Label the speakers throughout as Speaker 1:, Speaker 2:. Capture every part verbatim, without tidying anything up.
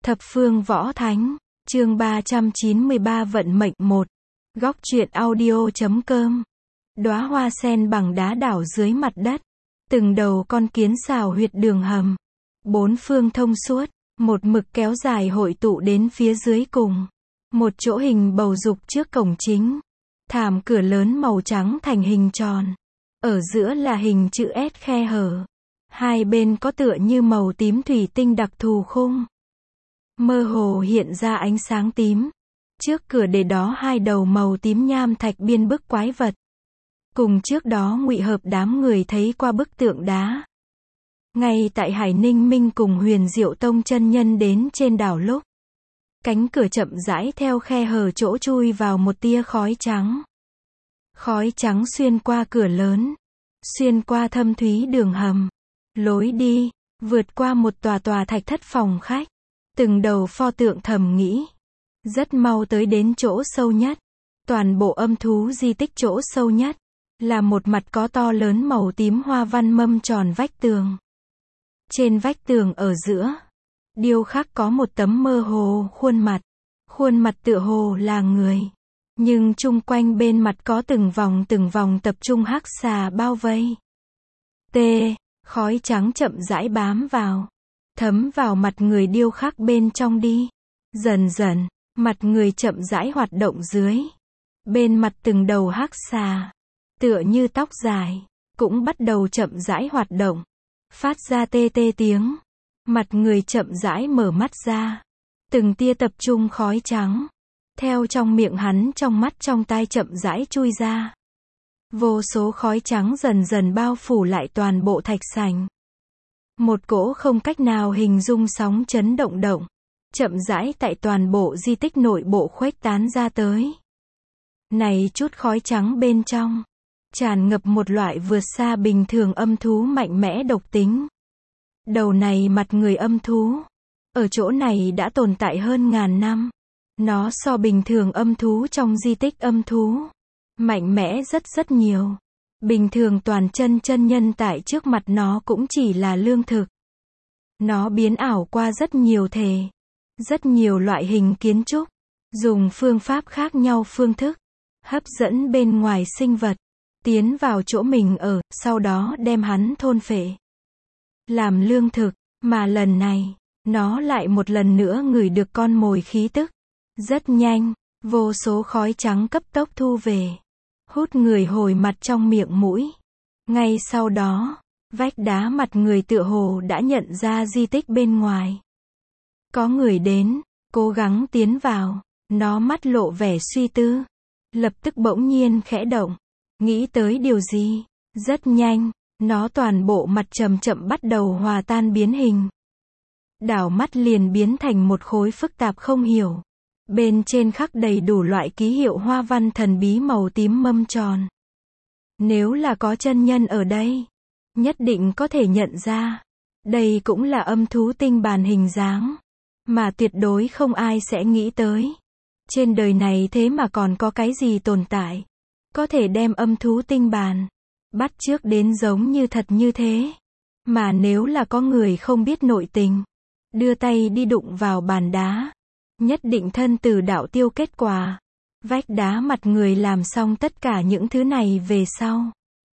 Speaker 1: Thập phương võ thánh, chương ba trăm chín mươi ba vận mệnh một. Góc truyện audio.com. Đóa hoa sen bằng đá đảo dưới mặt đất. Từng đầu con kiến xào huyệt đường hầm. Bốn phương thông suốt, một mực kéo dài hội tụ đến phía dưới cùng. Một chỗ hình bầu dục trước cổng chính. Thảm cửa lớn màu trắng thành hình tròn. Ở giữa là hình chữ S khe hở. Hai bên có tựa như màu tím thủy tinh đặc thù khung. Mơ hồ hiện ra ánh sáng tím. Trước cửa để đó hai đầu màu tím nham thạch biên bức quái vật. Cùng trước đó ngụy hợp đám người thấy qua bức tượng đá. Ngay tại Hải Ninh Minh cùng Huyền Diệu Tông chân nhân đến trên đảo lúc. Cánh cửa chậm rãi theo khe hở chỗ chui vào một tia khói trắng. Khói trắng xuyên qua cửa lớn. Xuyên qua thâm thúy đường hầm. Lối đi, vượt qua một tòa tòa thạch thất phòng khách. Từng đầu pho tượng thầm nghĩ. Rất mau tới đến chỗ sâu nhất. Toàn bộ âm thú di tích chỗ sâu nhất. Là một mặt có to lớn màu tím hoa văn mâm tròn vách tường. Trên vách tường ở giữa. Điêu khắc có một tấm mơ hồ khuôn mặt. Khuôn mặt tựa hồ là người. Nhưng chung quanh bên mặt có từng vòng từng vòng tập trung hắc xà bao vây. T. Khói trắng chậm rãi bám vào. Thấm vào mặt người điêu khắc bên trong đi. Dần dần, mặt người chậm rãi hoạt động dưới. Bên mặt từng đầu hắc xà, tựa như tóc dài, cũng bắt đầu chậm rãi hoạt động. Phát ra tê tê tiếng. Mặt người chậm rãi mở mắt ra. Từng tia tập trung khói trắng. Theo trong miệng hắn trong mắt trong tai chậm rãi chui ra. Vô số khói trắng dần dần bao phủ lại toàn bộ thạch sành. Một cỗ không cách nào hình dung sóng chấn động động. Chậm rãi tại toàn bộ di tích nội bộ khuếch tán ra tới. Này chút khói trắng bên trong. Tràn ngập một loại vượt xa bình thường âm thú mạnh mẽ độc tính. Đầu này mặt người âm thú. Ở chỗ này đã tồn tại hơn ngàn năm. Nó so bình thường âm thú trong di tích âm thú. Mạnh mẽ rất rất nhiều. Bình thường toàn chân chân nhân tại trước mặt nó cũng chỉ là lương thực. Nó biến ảo qua rất nhiều thể. Rất nhiều loại hình kiến trúc. Dùng phương pháp khác nhau phương thức. Hấp dẫn bên ngoài sinh vật. Tiến vào chỗ mình ở, sau đó đem hắn thôn phệ. Làm lương thực, mà lần này, nó lại một lần nữa ngửi được con mồi khí tức. Rất nhanh, vô số khói trắng cấp tốc thu về. Hút người hồi mặt trong miệng mũi. Ngay sau đó, vách đá mặt người tựa hồ đã nhận ra di tích bên ngoài. Có người đến, cố gắng tiến vào. Nó mắt lộ vẻ suy tư. Lập tức bỗng nhiên khẽ động. Nghĩ tới điều gì? Rất nhanh, nó toàn bộ mặt chậm chậm bắt đầu hòa tan biến hình. Đảo mắt liền biến thành một khối phức tạp không hiểu. Bên trên khắc đầy đủ loại ký hiệu hoa văn thần bí màu tím mâm tròn. Nếu là có chân nhân ở đây, nhất định có thể nhận ra. Đây cũng là âm thú tinh bàn hình dáng. Mà tuyệt đối không ai sẽ nghĩ tới. Trên đời này thế mà còn có cái gì tồn tại. Có thể đem âm thú tinh bàn. Bắt chước đến giống như thật như thế. Mà nếu là có người không biết nội tình. Đưa tay đi đụng vào bàn đá. Nhất định thân từ đạo tiêu kết quả. Vách đá mặt người làm xong tất cả những thứ này về sau.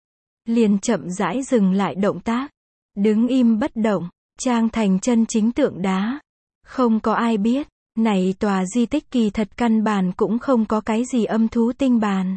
Speaker 1: Liền chậm rãi dừng lại động tác. Đứng im bất động. Trang thành chân chính tượng đá. Không có ai biết. Này tòa di tích kỳ thật căn bản cũng không có cái gì âm thú tinh bàn.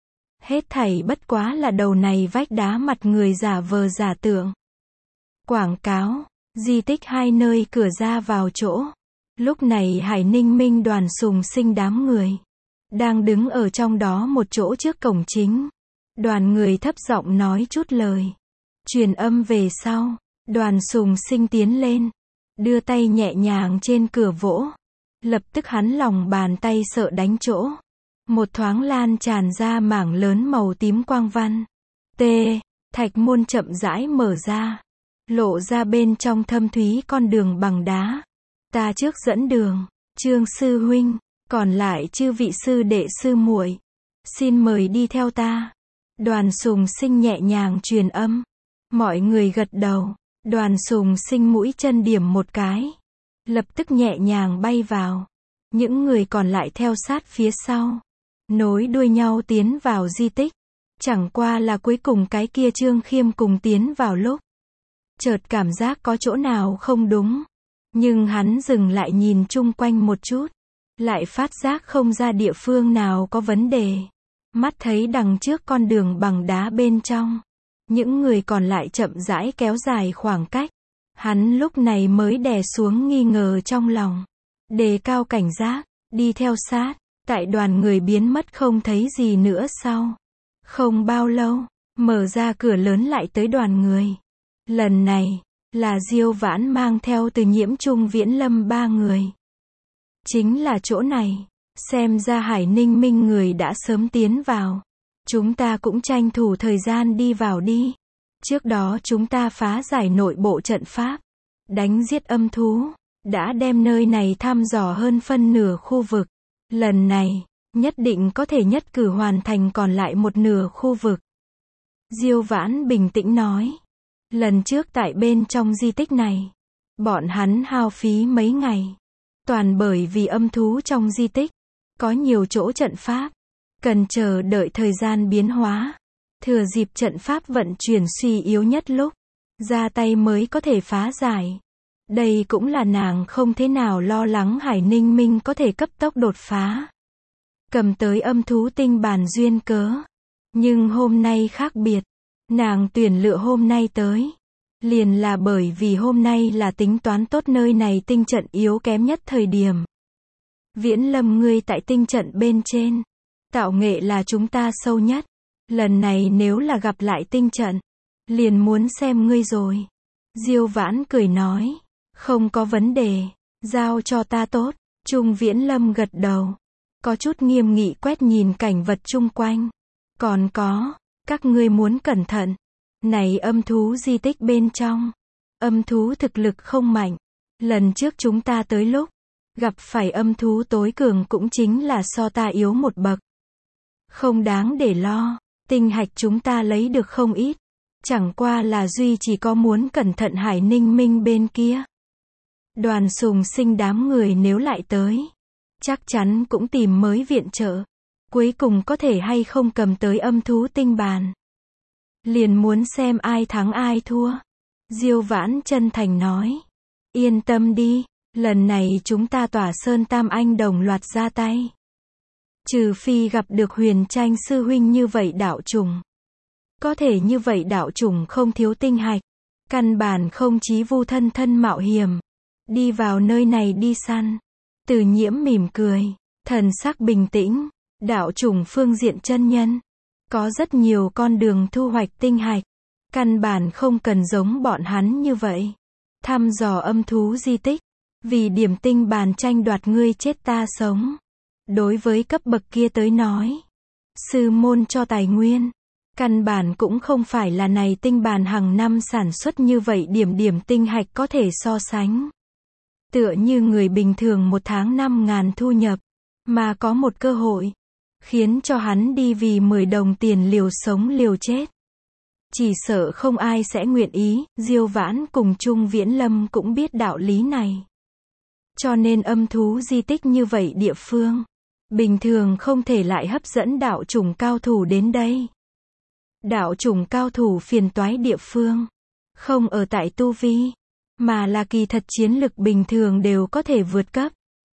Speaker 1: Hết thảy bất quá là đầu này vách đá mặt người giả vờ giả tượng. Quảng cáo. Di tích hai nơi cửa ra vào chỗ. Lúc này Hải Ninh Minh đoàn sùng sinh đám người. Đang đứng ở trong đó một chỗ trước cổng chính. Đoàn người thấp giọng nói chút lời. Truyền âm về sau. Đoàn sùng sinh tiến lên. Đưa tay nhẹ nhàng trên cửa vỗ. Lập tức hắn lòng bàn tay sợ đánh chỗ. Một thoáng lan tràn ra mảng lớn màu tím quang văn. T. Thạch môn chậm rãi mở ra. Lộ ra bên trong thâm thúy con đường bằng đá. Ta trước dẫn đường. Trương sư huynh. Còn lại chư vị sư đệ sư muội. Xin mời đi theo ta. Đoàn sùng sinh nhẹ nhàng truyền âm. Mọi người gật đầu. Đoàn sùng sinh mũi chân điểm một cái. lập tức nhẹ nhàng bay vào. Những người còn lại theo sát phía sau, nối đuôi nhau tiến vào di tích. Chẳng qua là cuối cùng cái kia Trương Khiêm cùng tiến vào lúc. Chợt cảm giác có chỗ nào không đúng. Nhưng hắn dừng lại nhìn chung quanh một chút. Lại phát giác không ra địa phương nào có vấn đề. Mắt thấy đằng trước con đường bằng đá bên trong. Những người còn lại chậm rãi kéo dài khoảng cách. Hắn lúc này mới đè xuống nghi ngờ trong lòng. Đề cao cảnh giác, đi theo sát. Tại đoàn người biến mất không thấy gì nữa sau. Không bao lâu, mở ra cửa lớn lại tới đoàn người. Lần này, là Diêu Vãn mang theo Từ Nhiễm Trung Viễn Lâm ba người. Chính là chỗ này. Xem ra Hải Ninh Minh người đã sớm tiến vào. Chúng ta cũng tranh thủ thời gian đi vào đi. Trước đó chúng ta phá giải nội bộ trận pháp. Đánh giết âm thú. Đã đem nơi này thăm dò hơn phân nửa khu vực. Lần này, nhất định có thể nhất cử hoàn thành còn lại một nửa khu vực. Diêu Vãn bình tĩnh nói. Lần trước tại bên trong di tích này, bọn hắn hao phí mấy ngày. Toàn bởi vì âm thú trong di tích, có nhiều chỗ trận pháp, cần chờ đợi thời gian biến hóa. Thừa dịp trận pháp vận chuyển suy yếu nhất lúc, ra tay mới có thể phá giải. Đây cũng là nàng không thế nào lo lắng Hải Ninh Minh có thể cấp tốc đột phá. Cầm tới âm thú tinh bàn duyên cớ. Nhưng hôm nay khác biệt. Nàng tuyển lựa hôm nay tới. Liền là bởi vì hôm nay là tính toán tốt nơi này tinh trận yếu kém nhất thời điểm. Viễn Lâm ngươi tại tinh trận bên trên. Tạo nghệ là chúng ta sâu nhất. Lần này nếu là gặp lại tinh trận, liền muốn xem ngươi rồi. Diêu Vãn cười nói. Không có vấn đề. Giao cho ta tốt. Trung Viễn Lâm gật đầu. Có chút nghiêm nghị quét nhìn cảnh vật chung quanh. Còn có, các ngươi muốn cẩn thận. Này âm thú di tích bên trong. Âm thú thực lực không mạnh. Lần trước chúng ta tới lúc, gặp phải âm thú tối cường cũng chính là so ta yếu một bậc. Không đáng để lo. Tinh hạch chúng ta lấy được không ít. Chẳng qua là duy chỉ có muốn cẩn thận Hải Ninh Minh bên kia. Đoàn Sùng Sinh đám người nếu lại tới, chắc chắn cũng tìm mới viện trợ. Cuối cùng có thể hay không cầm tới âm thú tinh bàn. Liền muốn xem ai thắng ai thua. Diêu Vãn chân thành nói. Yên tâm đi, lần này chúng ta Tỏa Sơn Tam Anh đồng loạt ra tay. Trừ phi gặp được Huyền Tranh sư huynh như vậy đạo chủng. Có thể như vậy đạo chủng không thiếu tinh hạch. Căn bản không chí vu thân thân mạo hiểm. Đi vào nơi này đi săn. Từ Nhiễm mỉm cười. Thần sắc bình tĩnh. Đạo chủng phương diện chân nhân. Có rất nhiều con đường thu hoạch tinh hạch. Căn bản không cần giống bọn hắn như vậy. Thăm dò âm thú di tích. Vì điểm tinh bàn tranh đoạt ngươi chết ta sống. Đối với cấp bậc kia tới nói. Sư môn cho tài nguyên. Căn bản cũng không phải là này tinh bàn hàng năm sản xuất như vậy điểm điểm tinh hạch có thể so sánh. Tựa như người bình thường một tháng năm ngàn thu nhập. Mà có một cơ hội. Khiến cho hắn đi vì mười đồng tiền liều sống liều chết. Chỉ sợ không ai sẽ nguyện ý. Diêu Vãn cùng Trung Viễn Lâm cũng biết đạo lý này. Cho nên âm thú di tích như vậy địa phương. Bình thường không thể lại hấp dẫn đạo chủng cao thủ đến đây. Đạo chủng cao thủ phiền toái địa phương. Không ở tại tu vi. Mà là kỳ thật chiến lực bình thường đều có thể vượt cấp.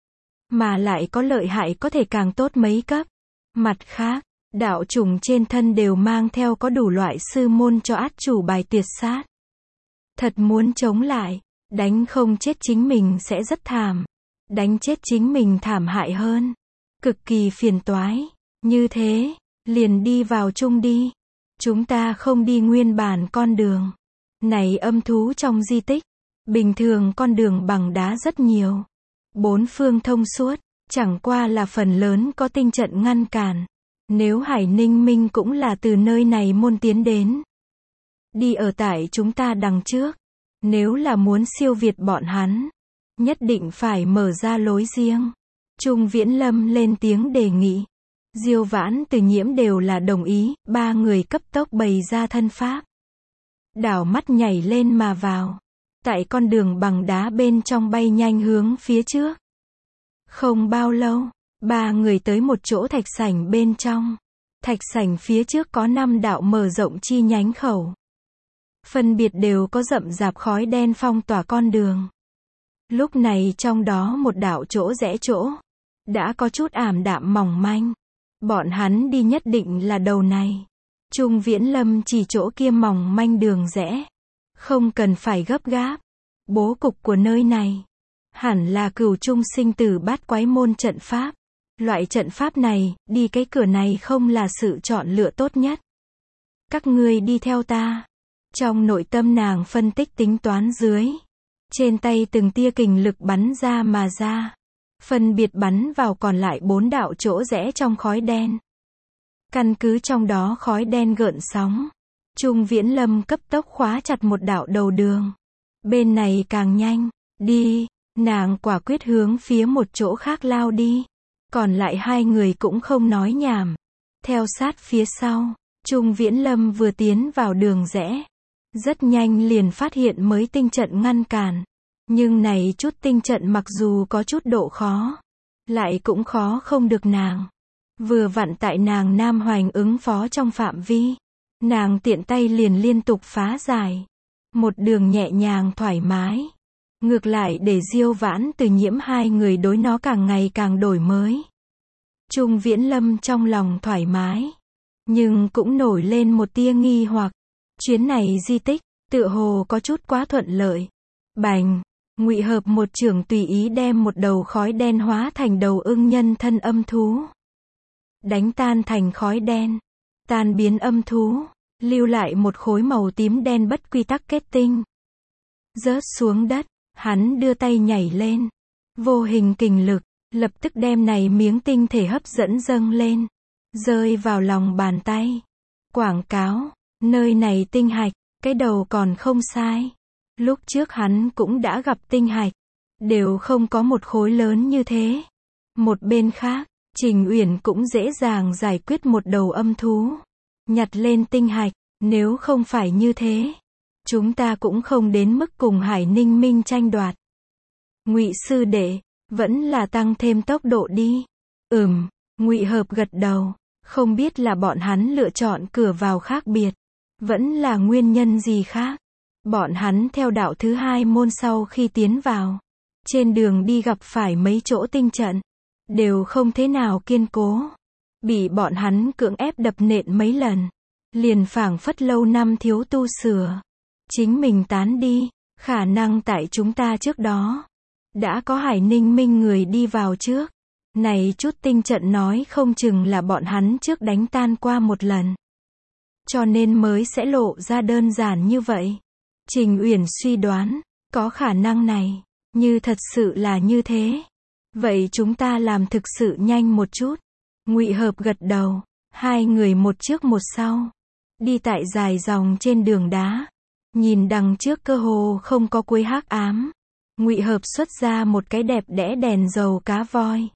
Speaker 1: Mà lại có lợi hại có thể càng tốt mấy cấp. Mặt khác, đạo chủng trên thân đều mang theo có đủ loại sư môn cho át chủ bài tuyệt sát. Thật muốn chống lại, đánh không chết chính mình sẽ rất thảm. Đánh chết chính mình thảm hại hơn. Cực kỳ phiền toái. Như thế, liền đi vào chung đi. Chúng ta không đi nguyên bản con đường. Này âm thú trong di tích. Bình thường con đường bằng đá rất nhiều. Bốn phương thông suốt. Chẳng qua là phần lớn có tinh trận ngăn cản. Nếu Hải Ninh Minh cũng là từ nơi này môn tiến đến. Đi ở tại chúng ta đằng trước. Nếu là muốn siêu việt bọn hắn. Nhất định phải mở ra lối riêng. Trung Viễn Lâm lên tiếng đề nghị. Diêu Vãn Từ Nhiễm đều là đồng ý. Ba người cấp tốc bày ra thân pháp. Đảo mắt nhảy lên mà vào. tại con đường bằng đá bên trong bay nhanh hướng phía trước. Không bao lâu, ba người tới một chỗ thạch sảnh bên trong. Thạch sảnh phía trước có năm đạo mở rộng chi nhánh khẩu. Phân biệt đều có rậm rạp khói đen phong tỏa con đường. Lúc này trong đó một đạo chỗ rẽ chỗ, đã có chút ảm đạm mỏng manh. Bọn hắn đi nhất định là đầu này. Trung Viễn Lâm chỉ chỗ kia mỏng manh đường rẽ. Không cần phải gấp gáp. Bố cục của nơi này hẳn là cửu trung sinh tử bát quái môn trận pháp. Loại trận pháp này, đi cái cửa này không là sự chọn lựa tốt nhất. Các ngươi đi theo ta. Trong nội tâm nàng phân tích tính toán dưới. Trên tay từng tia kình lực bắn ra mà ra. Phân biệt bắn vào còn lại bốn đạo chỗ rẽ trong khói đen. Căn cứ trong đó khói đen gợn sóng. Trung Viễn Lâm cấp tốc khóa chặt một đạo đầu đường. Bên này càng nhanh. Đi. Nàng quả quyết hướng phía một chỗ khác lao đi. Còn lại hai người cũng không nói nhảm. Theo sát phía sau. Trung Viễn Lâm vừa tiến vào đường rẽ. Rất nhanh liền phát hiện mới tinh trận ngăn cản. Nhưng này chút tinh trận mặc dù có chút độ khó. Lại cũng khó không được nàng. Vừa vặn tại nàng Nam Hoành ứng phó trong phạm vi. Nàng tiện tay liền liên tục phá giải. Một đường nhẹ nhàng thoải mái. Ngược lại để Diêu Vãn Từ Nhiễm hai người đối nó càng ngày càng đổi mới. Trung Viễn Lâm trong lòng thoải mái. Nhưng cũng nổi lên một tia nghi hoặc. Chuyến này di tích, tựa hồ có chút quá thuận lợi. Bành, Ngụy Hợp một chưởng tùy ý đem một đầu khói đen hóa thành đầu ưng nhân thân âm thú. Đánh tan thành khói đen. Tan biến âm thú. Lưu lại một khối màu tím đen bất quy tắc kết tinh. Rớt xuống đất, hắn đưa tay nhảy lên. Vô hình kình lực, lập tức đem này miếng tinh thể hấp dẫn dâng lên. Rơi vào lòng bàn tay. Quảng cáo, nơi này tinh hạch, cái đầu còn không sai. Lúc trước hắn cũng đã gặp tinh hạch. Đều không có một khối lớn như thế. Một bên khác, Trình Uyển cũng dễ dàng giải quyết một đầu âm thú. Nhặt lên tinh hạch, nếu không phải như thế. Chúng ta cũng không đến mức cùng Hải Ninh Minh tranh đoạt. Ngụy sư đệ, vẫn là tăng thêm tốc độ đi. Ừm, Ngụy Hợp gật đầu. Không biết là bọn hắn lựa chọn cửa vào khác biệt. Vẫn là nguyên nhân gì khác. Bọn hắn theo đạo thứ hai môn sau khi tiến vào. Trên đường đi gặp phải mấy chỗ tinh trận. Đều không thế nào kiên cố. Bị bọn hắn cưỡng ép đập nện mấy lần. Liền phảng phất lâu năm thiếu tu sửa. Chính mình tán đi. Khả năng tại chúng ta trước đó. Đã có Hải Ninh Minh người đi vào trước. Này chút tinh trận nói không chừng là bọn hắn trước đánh tan qua một lần. Cho nên mới sẽ lộ ra đơn giản như vậy. Trình Uyển suy đoán, có khả năng này. Như thật sự là như thế. Vậy chúng ta làm thực sự nhanh một chút. Ngụy Hợp gật đầu. Hai người một trước một sau. Đi tại dài dòng trên đường đá. Nhìn đằng trước cơ hồ không có cuối hắc ám. Ngụy Hợp xuất ra một cái đẹp đẽ đèn dầu cá voi.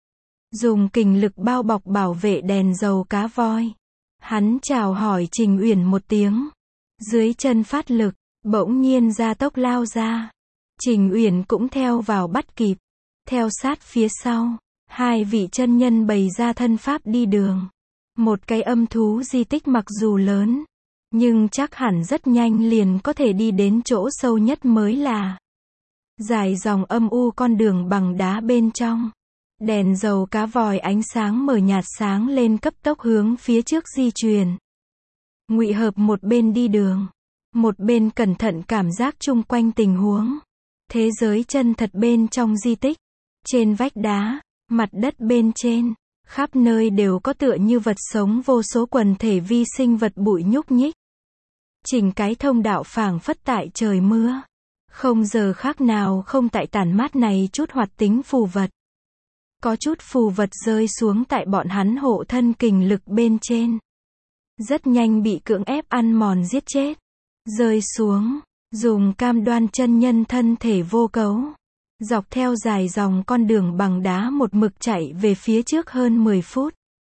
Speaker 1: Dùng kình lực bao bọc bảo vệ đèn dầu cá voi. Hắn chào hỏi Trình Uyển một tiếng. Dưới chân phát lực, bỗng nhiên ra tốc lao ra. Trình Uyển cũng theo vào bắt kịp. Theo sát phía sau, hai vị chân nhân bày ra thân pháp đi đường. Một cái âm thú di tích mặc dù lớn, nhưng chắc hẳn rất nhanh liền có thể đi đến chỗ sâu nhất mới là. Dài dòng âm u con đường bằng đá bên trong. Đèn dầu cá vòi ánh sáng mờ nhạt sáng lên cấp tốc hướng phía trước di chuyển. Ngụy Hợp một bên đi đường, một bên cẩn thận cảm giác chung quanh tình huống. Thế giới chân thật bên trong di tích. Trên vách đá, mặt đất bên trên, khắp nơi đều có tựa như vật sống vô số quần thể vi sinh vật bụi nhúc nhích. Chỉnh cái thông đạo phảng phất tại trời mưa. Không giờ khác nào không tại tản mát này chút hoạt tính phù vật. Có chút phù vật rơi xuống tại bọn hắn hộ thân kình lực bên trên. Rất nhanh bị cưỡng ép ăn mòn giết chết. Rơi xuống, dùng cam đoan chân nhân thân thể vô cấu. Dọc theo dài dòng con đường bằng đá một mực chạy về phía trước hơn mười phút.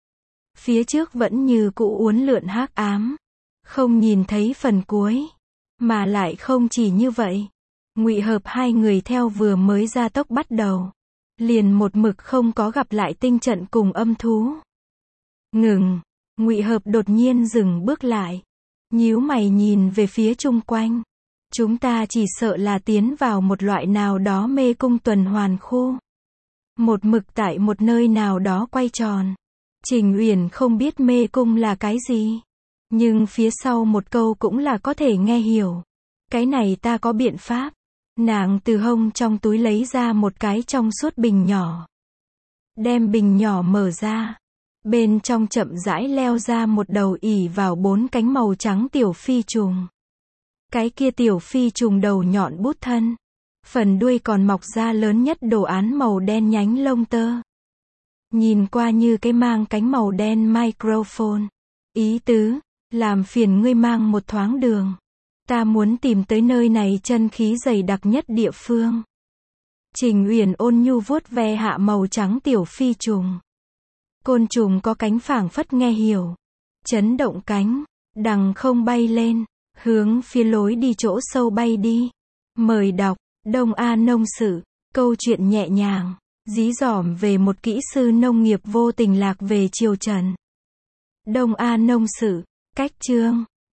Speaker 1: Phía trước vẫn như cũ uốn lượn hắc ám. Không nhìn thấy phần cuối. Mà lại không chỉ như vậy. Ngụy hợp hai người theo vừa mới ra tốc bắt đầu. Liền một mực không có gặp lại tinh trận cùng âm thú. Ngừng. Ngụy hợp đột nhiên dừng bước lại. Nhíu mày nhìn về phía chung quanh. Chúng ta chỉ sợ là tiến vào một loại nào đó mê cung tuần hoàn khu. Một mực tại một nơi nào đó quay tròn. Trình Uyển không biết mê cung là cái gì. Nhưng phía sau một câu cũng là có thể nghe hiểu. Cái này ta có biện pháp. Nàng từ hông trong túi lấy ra một cái trong suốt bình nhỏ. Đem bình nhỏ mở ra. Bên trong chậm rãi leo ra một đầu ỉ vào bốn cánh màu trắng tiểu phi trùng. Cái kia tiểu phi trùng đầu nhọn bút thân. Phần đuôi còn mọc ra lớn nhất đồ án màu đen nhánh lông tơ. Nhìn qua như cái mang cánh màu đen microphone. Ý tứ, làm phiền ngươi mang một thoáng đường. Ta muốn tìm tới nơi này chân khí dày đặc nhất địa phương. Trình Uyển ôn nhu vuốt ve hạ màu trắng tiểu phi trùng. Côn trùng có cánh phảng phất nghe hiểu. Chấn động cánh, đằng không bay lên, hướng phía lối đi chỗ sâu bay đi. Mời đọc, Đông A Nông Sự, câu chuyện nhẹ nhàng, dí dỏm về một kỹ sư nông nghiệp vô tình lạc về triều Trần. Đông A Nông Sự, cách chương.